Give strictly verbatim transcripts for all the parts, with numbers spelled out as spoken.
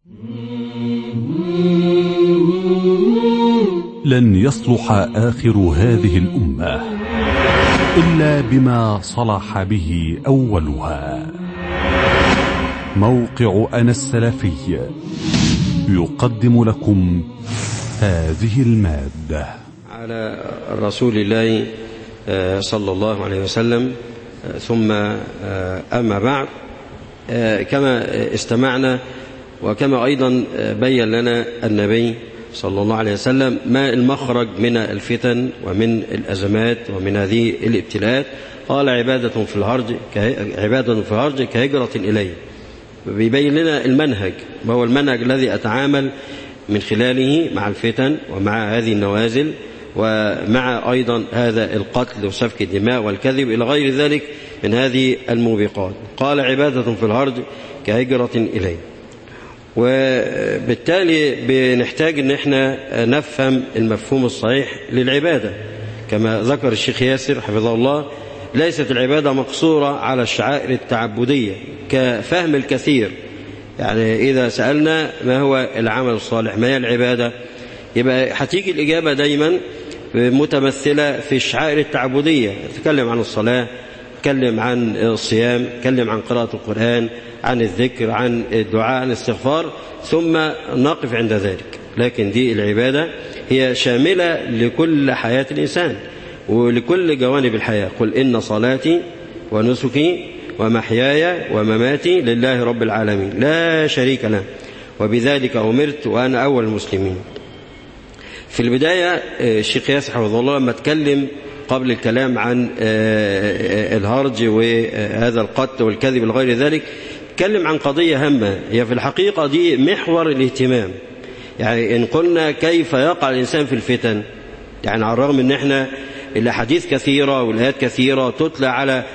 لن يصلح آخر هذه الأمة إلا بما صلح به أولها. موقع أنا السلفي يقدم لكم هذه المادة. على رسول الله صلى الله عليه وسلم، ثم أما بعد، كما استمعنا وكما أيضا بين لنا النبي صلى الله عليه وسلم ما المخرج من الفتن ومن الأزمات ومن هذه الابتلاءات، قال عبادة في الهرج عبادة في الهرج كهجرة إليه. بيبين لنا المنهج، ما هو المنهج الذي أتعامل من خلاله مع الفتن ومع هذه النوازل ومع أيضا هذا القتل وسفك الدماء والكذب إلى غير ذلك من هذه الموبقات. قال عبادة في الهرج كهجرة إليه. وبالتالي بنحتاج ان احنا نفهم المفهوم الصحيح للعبادة كما ذكر الشيخ ياسر حفظه الله. ليست العبادة مقصورة على الشعائر التعبدية كفهم الكثير، يعني إذا سألنا ما هو العمل الصالح، ما هي العبادة، يبقى هتيجي الإجابة دايما متمثلة في الشعائر التعبدية. نتكلم عن الصلاة، نتكلم عن الصيام، نتكلم عن قراءة القرآن، عن الذكر، عن الدعاء، عن الاستغفار، ثم نقف عند ذلك. لكن دي العبادة هي شاملة لكل حياة الإنسان ولكل جوانب الحياة. قل إن صلاتي ونسكي ومحياي ومماتي لله رب العالمين لا شريك له وبذلك أمرت وأنا أول المسلمين. في البداية الشيخ ياسر حفظه الله لما اتكلم قبل الكلام عن الهرج وهذا القتل والكذب لغير ذلك، اتكلم عن قضية هامة هي في الحقيقة دي محور الاهتمام. يعني إن قلنا كيف يقع الإنسان في الفتن، يعني على الرغم ان احنا الأحاديث كثيرة والآيات كثيرة تتلى على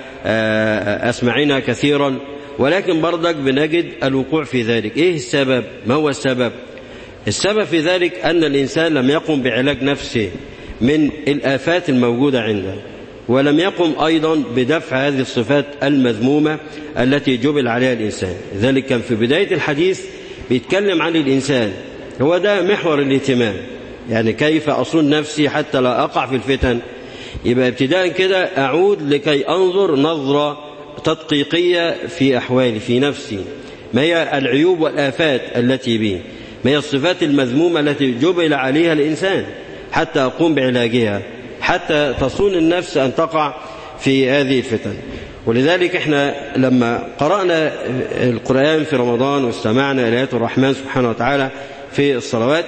أسماعنا كثيرا، ولكن برضك بنجد الوقوع في ذلك. ايه السبب؟ ما هو السبب؟ السبب في ذلك أن الإنسان لم يقم بعلاج نفسه من الآفات الموجودة عنده، ولم يقم أيضا بدفع هذه الصفات المذمومة التي جبل عليها الإنسان. ذلك كان في بداية الحديث بيتكلم عن الإنسان، هو ده محور الاهتمام، يعني كيف أصون نفسي حتى لا أقع في الفتن. يبقى ابتداء كده أعود لكي أنظر نظرة تدقيقية في أحوالي في نفسي، ما هي العيوب والآفات التي بي، ما هي الصفات المذمومة التي جبل عليها الإنسان، حتى أقوم بعلاجها، حتى تصون النفس أن تقع في هذه الفتن. ولذلك احنا لما قرأنا القرآن في رمضان واستمعنا إلى آيات الرحمن سبحانه وتعالى في الصلوات،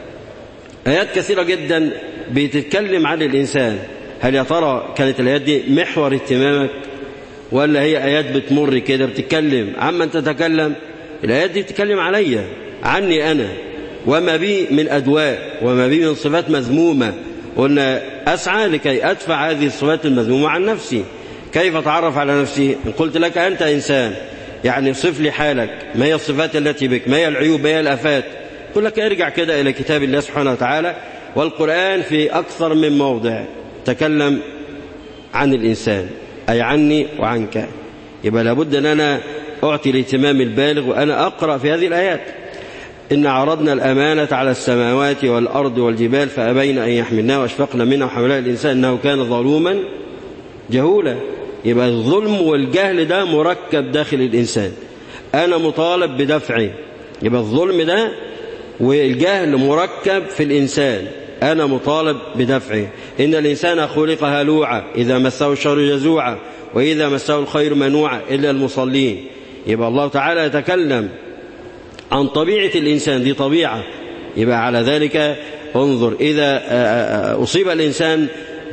آيات كثيرة جدا بتتكلم عن الإنسان. هل يا ترى كانت الآيات دي محور اهتمامك، ولا هي آيات بتمر كده بتتكلم عمن تتكلم؟ الآيات دي بتتكلم عليا، عني أنا، وما بي من أدواء وما بي من صفات مذمومة. قلنا أسعى لكي أدفع هذه الصفات المذمومة عن نفسي. كيف أتعرف على نفسي؟ إن قلت لك أنت إنسان، يعني صف لي حالك، ما هي الصفات التي بك، ما هي العيوب، ما هي الآفات. قل لك ارجع كده إلى كتاب الله سبحانه وتعالى، والقرآن في أكثر من موضع تكلم عن الإنسان، أي عني وعنك. يبقى لابد أن أنا أعطي الاهتمام البالغ وأنا أقرأ في هذه الآيات. إن عرضنا الأمانة على السماوات والأرض والجبال فأبين أن يحملنها وأشفقن منها وحملها الإنسان إنه كان ظلوما جهولا. يبقى الظلم والجهل ده مركب داخل الإنسان، أنا مطالب بدفعه. يبقى الظلم ده والجهل مركب في الإنسان، أنا مطالب بدفعه. إن الإنسان خلق هلوعا إذا مسه الشر جزوعا وإذا مسه الخير منوعا إلا المصلين. يبقى الله تعالى يتكلم عن طبيعة الإنسان، دي طبيعة. يبقى على ذلك انظر، إذا أصيب الإنسان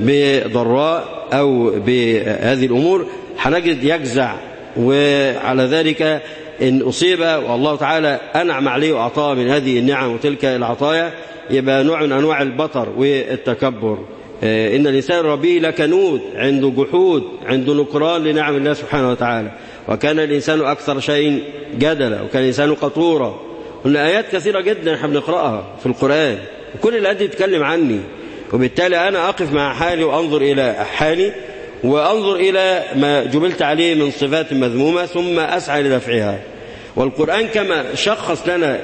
بضراء أو بهذه الأمور هنجد يجزع، وعلى ذلك إن أصيب والله تعالى أنعم عليه وأعطاه من هذه النعم وتلك العطايا، يبقى نوع من أنواع البطر والتكبر. إن الإنسان ربي لكنود، عنده جحود، عنده نكران لنعم الله سبحانه وتعالى. وكان الإنسان أكثر شيء جدلا، وكان الإنسان قطورا. قلنا آيات كثيرة جدا احنا بنقرأها في القرآن، وكل الآيات دي تتكلم عني. وبالتالي أنا أقف مع حالي وأنظر إلى حالي وأنظر إلى ما جبلت عليه من صفات مذمومة، ثم أسعى لدفعها. والقرآن كما شخص لنا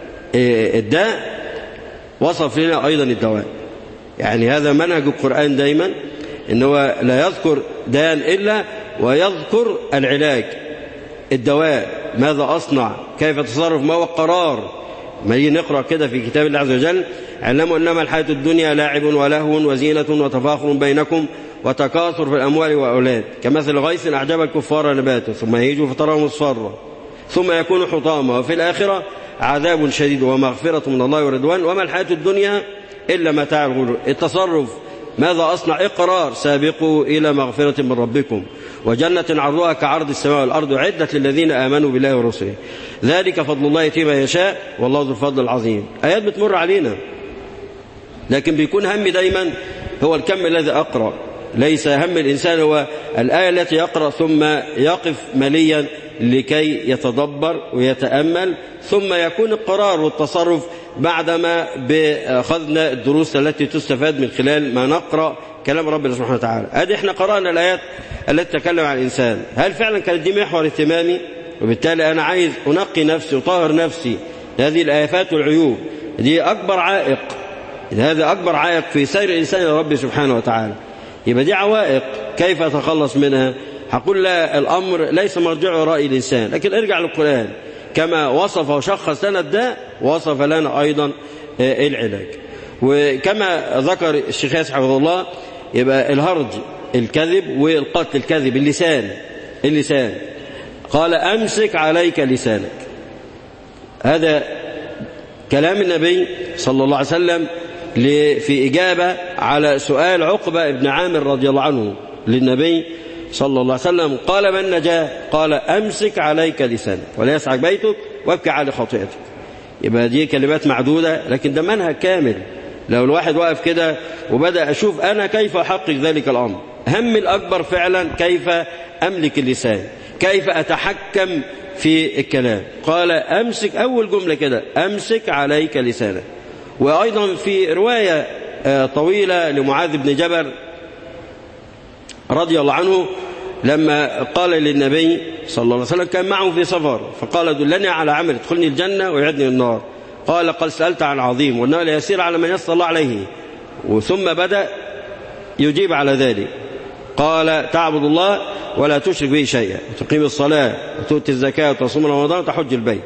الداء وصف لنا أيضا الدواء. يعني هذا منهج القرآن دايما، إنه لا يذكر داء إلا ويذكر العلاج، الدواء، ماذا أصنع، كيف أتصرف، ما هو القرار. ما يجي نقرأ كده في كتاب الله عز وجل: علموا أنما الحياة الدنيا لاعب ولهو وزينة وتفاخر بينكم وتكاثر في الأموال والأولاد كمثل غيث أعجب الكفار نباته ثم يهيج فتراه مصفرا ثم يكون حطاما وفي الآخرة عذاب شديد ومغفرة من الله ورضوان وما الحياة الدنيا إلا متاع الغرور. التصرف، ماذا أصنع، إقرار: سابقوا إلى مغفرة من ربكم وجنة عرضها كعرض السماء والأرض عدة للذين آمنوا بالله ورسله ذلك فضل الله يؤتيه من يشاء والله ذو الفضل العظيم. آيات بتمر علينا، لكن بيكون همي دايما هو الكم الذي أقرأ، ليس هم الإنسان هو الآية التي يقرأ ثم يقف مليا لكي يتدبر ويتأمل، ثم يكون القرار والتصرف بعدما بأخذنا الدروس التي تستفاد من خلال ما نقرأ كلام ربنا سبحانه وتعالى. هذه احنا قرأنا الآيات التي تتكلم عن الإنسان، هل فعلا كانت دي محور اهتمامي؟ وبالتالي أنا عايز أنقي نفسي وطهر نفسي لهذه الآفات والعيوب. دي أكبر عائق، هذا أكبر عائق في سير الإنسان إلى ربه سبحانه وتعالى. يبقى دي عوائق، كيف أتخلص منها؟ هقول لا، الأمر ليس مرجعه رأي الإنسان، لكن ارجع للقرآن كما وصف وشخص لنا الداء وصف لنا أيضا العلاج. وكما ذكر الشيخ ياسر حفظه الله، يبقى الهرج الكذب والقتل الكذب اللسان اللسان قال أمسك عليك لسانك. هذا كلام النبي صلى الله عليه وسلم في إجابة على سؤال عقبة بن عامر رضي الله عنه للنبي صلى الله عليه وسلم: قال من نجا؟ قال أمسك عليك لسانك ولا يسعك بيتك وابكي على خطيئتك. يبقى دي كلمات معدودة، لكن ده منهج كامل. لو الواحد واقف كده وبدأ أشوف أنا كيف أحقق ذلك الأمر، هم الأكبر فعلا كيف أملك اللسان، كيف أتحكم في الكلام. قال أمسك، أول جملة كده: أمسك عليك لسانك. وأيضا في رواية طويلة لمعاذ بن جبل رضي الله عنه لما قال للنبي صلى الله عليه وسلم، كان معه في سفر، فقال: دلني على عمل ادخلني الجنة ويعدني النار. قال: قد سألت عن عظيم وإنه ليسير على من يسر الله عليه. وثم بدأ يجيب على ذلك، قال: تعبد الله ولا تشرك به شيئا وتقيم الصلاة وتؤتي الزكاة وتصوم رمضان وتحج البيت.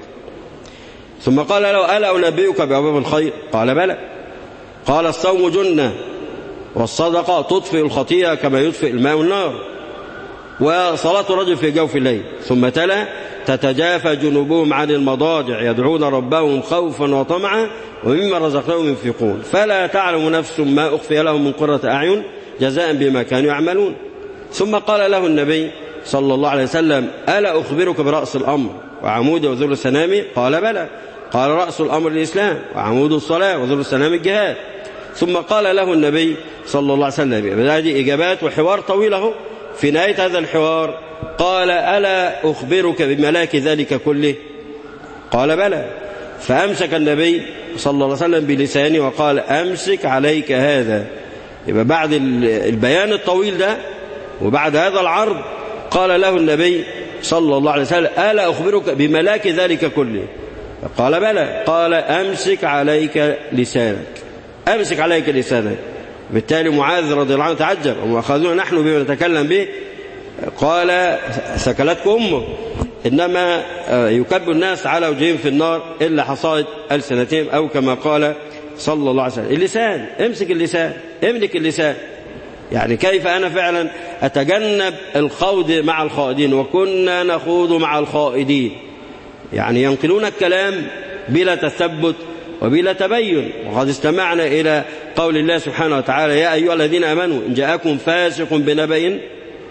ثم قال له: ألا أنبئك بأبواب الخير؟ قال: بلى. قال: الصوم جنة والصدقة تطفئ الخطيئة كما يطفئ الماء النار وصلاة الرجل في جوف الليل. ثم تلا: تتجافى جنوبهم عن المضاجع يدعون ربهم خوفا وطمعا ومما رزقناهم ينفقون فلا تعلم نفس ما أخفي لهم من قرة أعين جزاء بما كانوا يعملون. ثم قال له النبي صلى الله عليه وسلم: ألا أخبرك برأس الأمر وعمود وذل السنام؟ قال: بلى. قال: رأس الأمر الإسلام وعمود الصلاة وذل السنام الجهاد. ثم قال له النبي صلى الله عليه وسلم، هذه إجابات وحوار طويله. في نهاية هذا الحوار قال: ألا أخبرك بملاك ذلك كله؟ قال: بلى. فأمسك النبي صلى الله عليه وسلم بلسانه وقال: أمسك عليك هذا. يبقى بعد البيان الطويل ده وبعد هذا العرض قال له النبي صلى الله عليه وسلم: ألا أخبرك بملاك ذلك كله؟ قال: بلى. قال: أمسك عليك لسانك، أمسك عليك لسانك. بالتالي معاذ رضي الله عنه تعجب: وما أخذونا نحن بما نتكلم به؟ قال: سكلتك أمه، إنما يكب الناس على وجههم في النار إلا حصائد ألسنتهم، أو كما قال صلى الله عليه وسلم. اللسان، امسك اللسان، املك اللسان. يعني كيف أنا فعلا أتجنب الخوض مع الخائضين، وكنا نخوض مع الخائضين، يعني ينقلون الكلام بلا تثبت وبلا تبين. وقد استمعنا إلى قول الله سبحانه وتعالى: يا أيها الذين آمنوا إن جاءكم فاسق بنبأ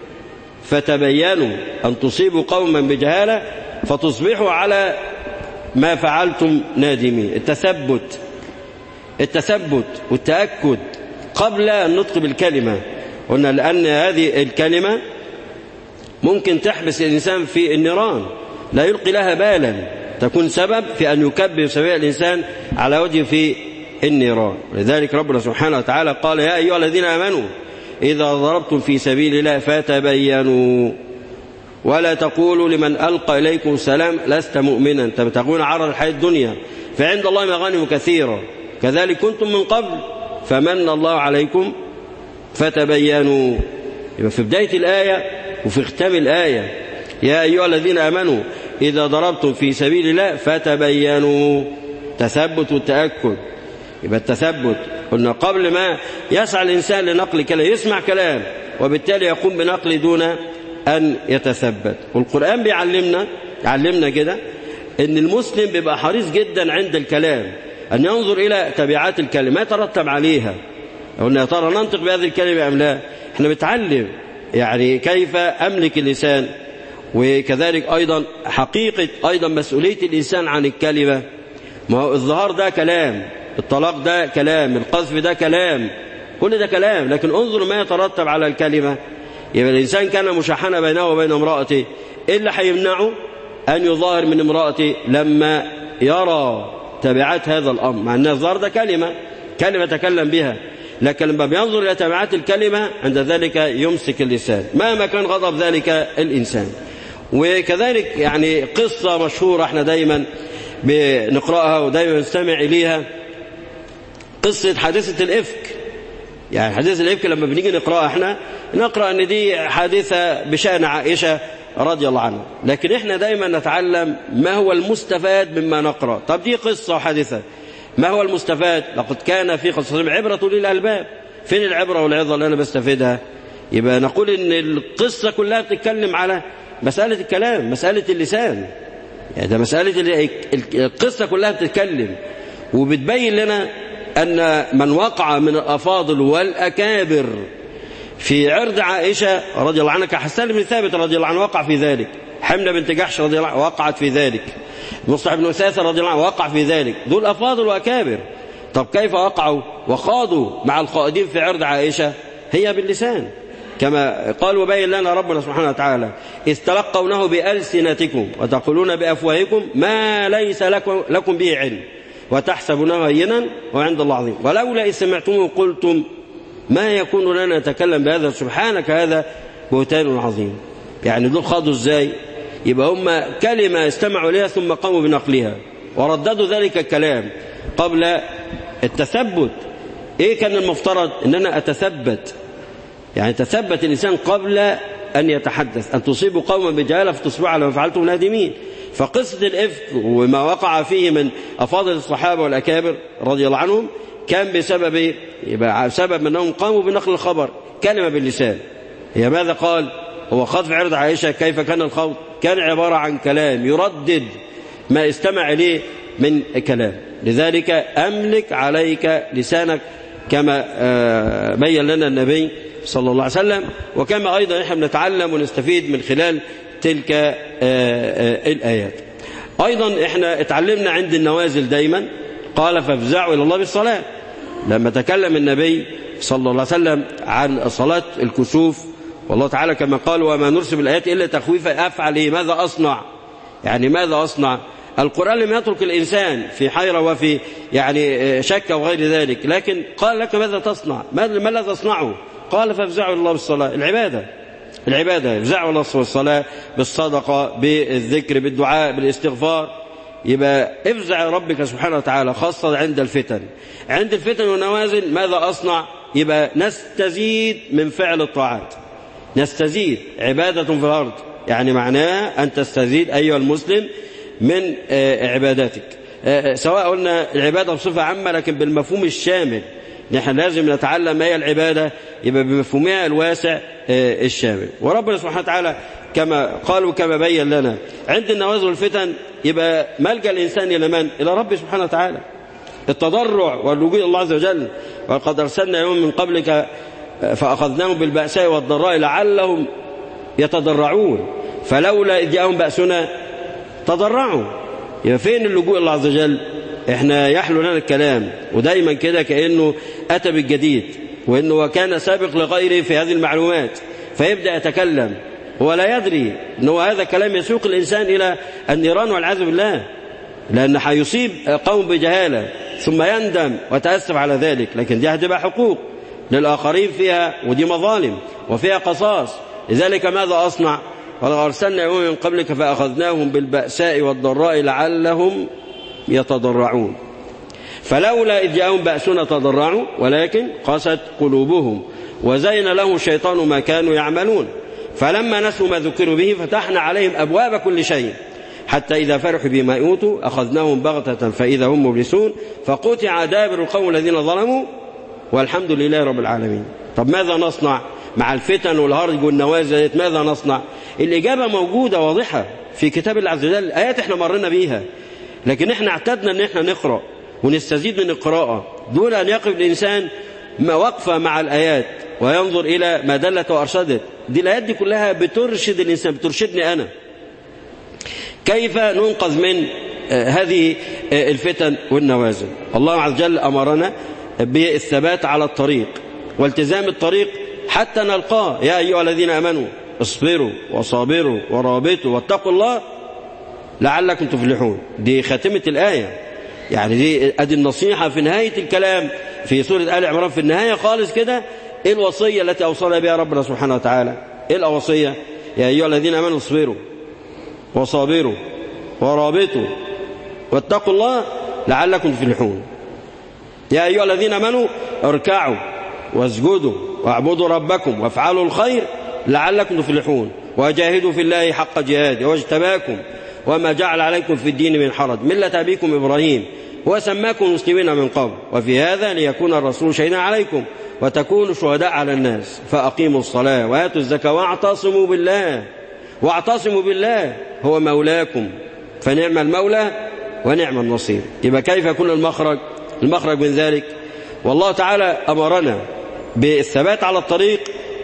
فتبينوا أن تصيبوا قوما بجهالة فتصبحوا على ما فعلتم نادمين. التثبت التثبت والتأكد قبل النطق بالكلمة. قلنا لأن هذه الكلمة ممكن تحبس الإنسان في النيران، لا يلقي لها بالا، تكون سبب في أن يكبر سبيل الإنسان على وجه في النيران. ولذلك ربنا سبحانه وتعالى قال: يا أيها الذين آمنوا إذا ضربتم في سبيل الله فتبينوا. ولا تقولوا لمن ألقى إليكم السلام لست مؤمنا تبتغون عرض الحياة الدنيا فعند الله مغانم كثيرة كذلك كنتم من قبل فمن الله عليكم فتبينوا. يبقى في بداية الآية وفي ختام الآية يا أيها الذين آمنوا إذا ضربتم في سبيل الله فتبينوا، تثبت والتأكد. يبقى التثبت قلنا قبل ما يسعى الإنسان لنقل كلام يسمع كلام وبالتالي يقوم بنقل دون أن يتثبت. والقرآن بيعلمنا يعلمنا كده إن المسلم بيبقى حريص جدا عند الكلام أن ينظر إلى تبعات الكلمة ما يترتب عليها. قلنا يا ترى ننطق بهذه الكلمة أم لا؟ احنا بنتعلم يعني كيف أملك اللسان، وكذلك أيضا حقيقة أيضا مسؤولية الإنسان عن الكلمة. ما هو الظهار ده كلام، الطلاق ده كلام، القذف ده كلام، كل ده كلام، لكن انظر ما يترتب على الكلمة. يبقى الإنسان كان مشاحنة بينه وبين امرأته، إيه اللي هيمنعه أن يظاهر من امرأته لما يرى تبعات هذا الأمر؟ مع أن الظهار ده كلمة كلمة تكلم بها، لكن لما بينظر إلى تبعات الكلمة عند ذلك يمسك اللسان مهما كان غضب ذلك الإنسان. وكذلك يعني قصة مشهورة احنا دايما بنقرأها ودايما نستمع إليها، قصة حادثة الإفك. يعني حادثة الإفك لما بنيجي نقرأها احنا نقرأ أن دي حادثة بشأن عائشة رضي الله عنها، لكن احنا دايما نتعلم ما هو المستفاد مما نقرأ. طب دي قصة وحادثة، ما هو المستفاد؟ لقد كان في قصة عبرة للألباب. فين العبرة والعظة اللي أنا بستفيدها؟ يبقى نقول إن القصة كلها بتتكلم على مسألة الكلام، مسألة اللسان. يعني ده مسألة القصة كلها بتتكلم وبتبين لنا أن من وقع من الأفاضل والأكابر في عرض عائشة رضي الله عنها كحسان بن ثابت رضي الله عنه وقع في ذلك، حملة بنت جحش رضي الله عنها وقعت في ذلك، مصعب بن أساسة رضي الله عنه وقع في ذلك، دول أفاضل وأكابر. طب كيف وقعوا وخاضوا مع الخائضين في عرض عائشة؟ هي باللسان، كما قال وبين لنا ربنا سبحانه وتعالى إذ تلقونه بألسنتكم وتقولون بأفواهكم ما ليس لكم, لكم به علم وتحسبونه هينا وعند الله عظيم ولولا إذ سمعتموه قلتم ما يكون لنا نتكلم بهذا سبحانك هذا بهتان عظيم. يعني دول خاضوا ازاي؟ يبقى هم كلمة استمعوا لها ثم قاموا بنقلها ورددوا ذلك الكلام قبل التثبت. ايه كان المفترض؟ ان انا اتثبت، يعني تثبت الانسان قبل ان يتحدث، ان تصيبوا قوما بجهاله فتصبحوا على ما فعلتم نادمين. فقصة الإفك وما وقع فيه من أفاضل الصحابة والأكابر رضي الله عنهم كان بسبب يبقى سبب أنهم قاموا بنقل الخبر كلمة باللسان. هي ماذا قال؟ هو خاض في عرض عائشة. كيف كان الخوض؟ كان عبارة عن كلام يردد ما استمع إليه من كلام. لذلك أملك عليك لسانك كما بين لنا النبي صلى الله عليه وسلم، وكما أيضا نحن نتعلم ونستفيد من خلال تلك الآيات. أيضا احنا اتعلمنا عند النوازل دايما قال فافزعوا إلى الله بالصلاة. لما تكلم النبي صلى الله عليه وسلم عن صلاة الكسوف والله تعالى كما قال وما نرسل بالآيات إلا تخويفا أفعل إيه؟ ماذا أصنع؟ يعني ماذا أصنع؟ القرآن لم يترك الإنسان في حيرة وفي يعني شك وغير ذلك، لكن قال لك ماذا تصنع؟ ما الذي تصنعه؟ قال فافزعوا إلى الله بالصلاة. العبادة العبادة افزعوا الله بالصلاة، بالصدقة، بالذكر، بالدعاء، بالاستغفار. يبقى افزع ربك سبحانه وتعالى خاصة عند الفتن. عند الفتن والنوازل ماذا أصنع؟ يبقى نستزيد من فعل الطاعات، نستزيد عبادة في الأرض، يعني معناها أن تستزيد أيها المسلم من عباداتك، سواء قلنا العبادة بصفة عامة لكن بالمفهوم الشامل. نحن لازم نتعلم ما هي العبادة يبقى بمفهومها الواسع الشامل. وربنا سبحانه وتعالى كما قال وكما بين لنا عند النوازل والفتن يبقى ملجأ الإنسان إلى من؟ إلى رب سبحانه وتعالى، التضرع واللجوء إلى الله عز وجل. وقد أرسلنا يوم من قبلك فأخذناهم بالبأساء والضراء لعلهم يتضرعون فلولا إذ جاءهم بأسنا تضرعوا. يبقى فين اللجوء إلى الله عز وجل؟ احنا يحلو لنا الكلام ودايما كده كأنه أتى بالجديد وإنه كان سابق لغيره في هذه المعلومات فيبدأ يتكلم هو لا يدري أنه هذا كلام يسوق الإنسان إلى النيران والعياذ بالله، لأن هيصيب قوم بجهالة ثم يندم وتأسف على ذلك. لكن دي هتبقى حقوق للآخرين فيها ودي مظالم وفيها قصاص. لذلك ماذا أصنع؟ ولقد أرسلنا يوم من قبلك فأخذناهم بالبأساء والضراء لعلهم يتضرعون فلولا إذ جاءهم بأسنا تضرعوا ولكن قست قلوبهم وزين لهم الشيطان ما كانوا يعملون فلما نسوا ما ذكروا به فتحنا عليهم أبواب كل شيء حتى إذا فرحوا بما أوتوا أخذناهم بغتة فإذا هم مبلسون فقطع دابر القوم الذين ظلموا والحمد لله رب العالمين. طب ماذا نصنع مع الفتن والهرج والنوازل؟ ماذا نصنع؟ الإجابة موجودة واضحة في كتاب الله عز وجل، آيات احنا مرنا بيها، لكن احنا اعتدنا ان احنا نقرأ ونستزيد من القراءة دون أن يقف الإنسان ما وقف مع الآيات وينظر إلى ما دلت وأرشدت. دي الآيات دي كلها بترشد الإنسان، بترشدني أنا كيف ننقذ من هذه الفتن والنوازل. الله عز وجل أمرنا بالثبات على الطريق والتزام الطريق حتى نلقاه. يا أيها الذين آمنوا اصبروا وصابروا ورابطوا واتقوا الله لعلكم تفلحون. دي خاتمة الآية، يعني دي أدي النصيحة في نهاية الكلام في سورة آل عمران. في النهاية خالص كده إيه الوصية التي أوصانا بها ربنا سبحانه وتعالى؟ إيه الوصية؟ يا أيها الذين آمنوا اصبروا وصابروا ورابطوا واتقوا الله لعلكم تفلحون. يا أيها الذين آمنوا اركعوا واسجدوا واعبدوا ربكم وافعلوا الخير لعلكم تفلحون وجاهدوا في الله حق جهاده واجتباكم وما جعل عليكم في الدين من حرج ملة أبيكم إبراهيم وسماكم مسلمين من قبل وفي هذا ليكون الرسول شهيدا عليكم وتكونوا شهداء على الناس فأقيموا الصلاة وآتوا الزكاة واعتصموا بالله واعتصموا بالله هو مولاكم فنعم المولى ونعم النصير. يبقى كيف يكون المخرج؟ المخرج من ذلك والله تعالى أمرنا بالثبات على الطريق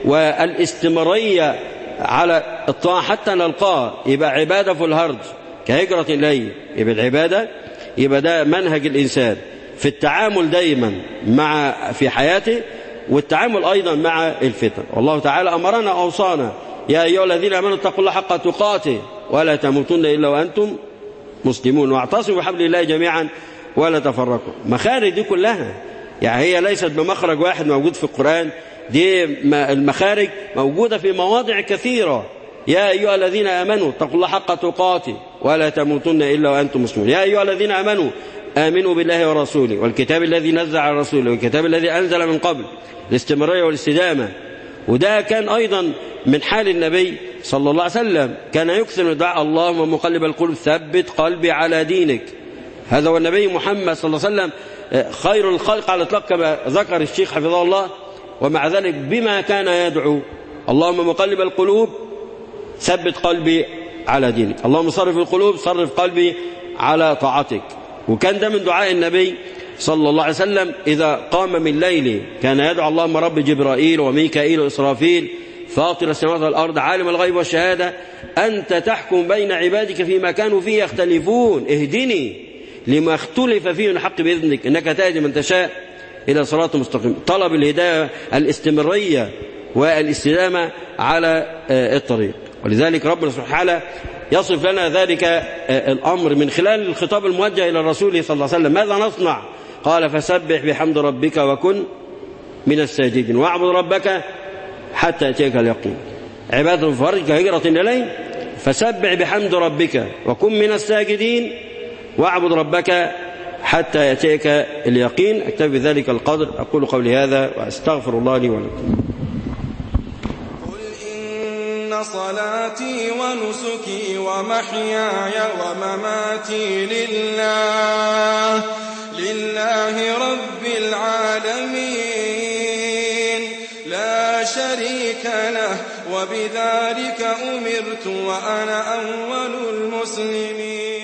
والاستمرارية على الطاعة حتى نلقاه. يبقى عبادة في الهرج كهجرة إليه. يبقى العبادة يبقى ده منهج الإنسان في التعامل دايما مع في حياته والتعامل أيضا مع الفتن. والله تعالى أمرنا أوصانا يا أيها الذين آمنوا اتقوا الله حق تقاته ولا تموتن إلا وأنتم مسلمون واعتصموا بحبل الله جميعا ولا تفرقوا. مخارج دي كلها يعني هي ليست بمخرج واحد موجود في القرآن، دي المخارج موجودة في مواضع كثيرة. يا أيها الذين آمنوا اتقوا الله حق تقاته ولا تموتن إلا وأنتم مسلمون. يا أيها الذين آمنوا آمنوا بالله ورسوله والكتاب الذي نزل على رسوله والكتاب الذي أنزل من قبل الاستمرارية والاستدامة. وده كان أيضا من حال النبي صلى الله عليه وسلم، كان يكثر من دعاء اللهم مقلب القلوب ثبت قلبي على دينك. هذا هو النبي محمد صلى الله عليه وسلم خير الخلق على الإطلاق كما ذكر الشيخ حفظه الله. ومع ذلك بما كان يدعو اللهم مقلب القلوب ثبت قلبي على دينك، اللهم صرف القلوب صرف قلبي على طاعتك. وكان ده من دعاء النبي صلى الله عليه وسلم إذا قام من ليله كان يدعو اللهم رب جبرائيل وميكائيل وإسرافيل فاطر السماوات والأرض عالم الغيب والشهادة أنت تحكم بين عبادك فيما كانوا فيه يختلفون اهدني لما اختلف فيه من الحق بإذنك إنك تهدي من تشاء إلى صراط مستقيم. طلب الهداية الاستمرارية والاستدامة على الطريق. ولذلك ربنا سبحانه وتعالى يصف لنا ذلك الأمر من خلال الخطاب الموجه إلى الرسول صلى الله عليه وسلم. ماذا نصنع؟ قال فسبح بحمد ربك وكن من الساجدين واعبد ربك حتى يأتيك اليقين. عبادة الفرج كهجرة إليه فسبح بحمد ربك وكن من الساجدين واعبد ربك حتى يأتيك اليقين. أكتب بذلك القدر. أقول قولي هذا وأستغفر الله لي ولكم. قل إن صلاتي ونسكي ومحياي ومماتي لله لله رب العالمين لا شريك له وبذلك أمرت وأنا أول المسلمين.